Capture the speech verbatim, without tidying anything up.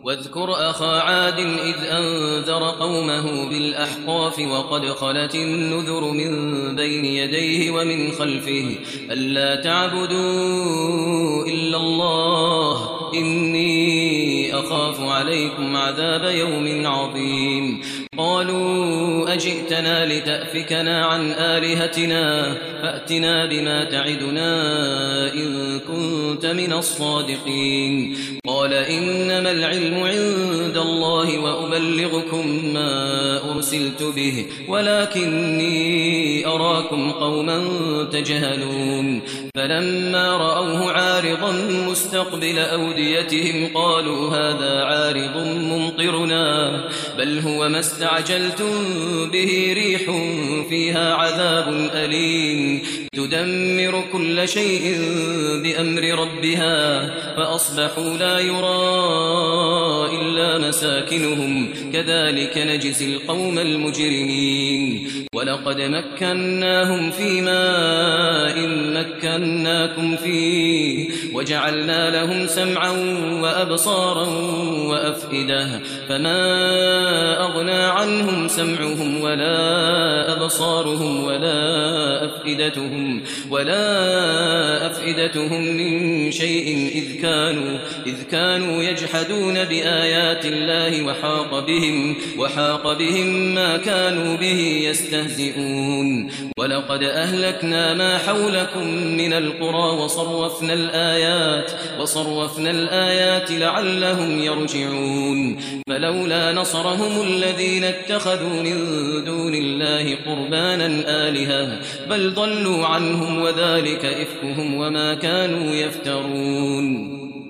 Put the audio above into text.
واذكر أخا عاد إذ أنذر قومه بالأحقاف وقد خلت النذر من بين يديه ومن خلفه ألا تعبدوا إلا الله إني أخاف عليكم عذاب يوم عظيم. قالوا أجئتنا لتأفكنا عن آلهتنا فأتنا بما تعدنا إن كنت من الصادقين. قال إنما العلم عند الله وأبلغكم ما أرسلت به ولكني أراكم قوما تجهلون. فلما رأوه عارضا مستقبل أوديتهم قالوا هذا عارض ممطرنا بل هو ما استعجلتم به ريح فيها عذاب أليم تدمر كل شيء بأمر ربها فأصبحوا لا يرى إلا مساكنهم كذلك نجزي القوم المجرمين. ولقد مكناهم في ماء مكناكم فيه وجعلنا لهم سمعا وأبصارا وأفئدة فما أغنى عنهم سمعهم ولا أبصارهم ولا أفئدتهم ولا أفئدتهم من شيء إذ كانوا إذ كانوا يجحدون بآيات الله وحاق بهم وحاق بهم ما كانوا به يستهزئون. ولقد أهلكنا ما حولكم من القرى وصرفنا الآيات وصرفنا الآيات لعلهم يرجعون. فلولا نصرهم الذين اتخذوا من دون الله قربانا آلهة بل ضلوا عنهم وذلك إفكهم وما كانوا يفترون.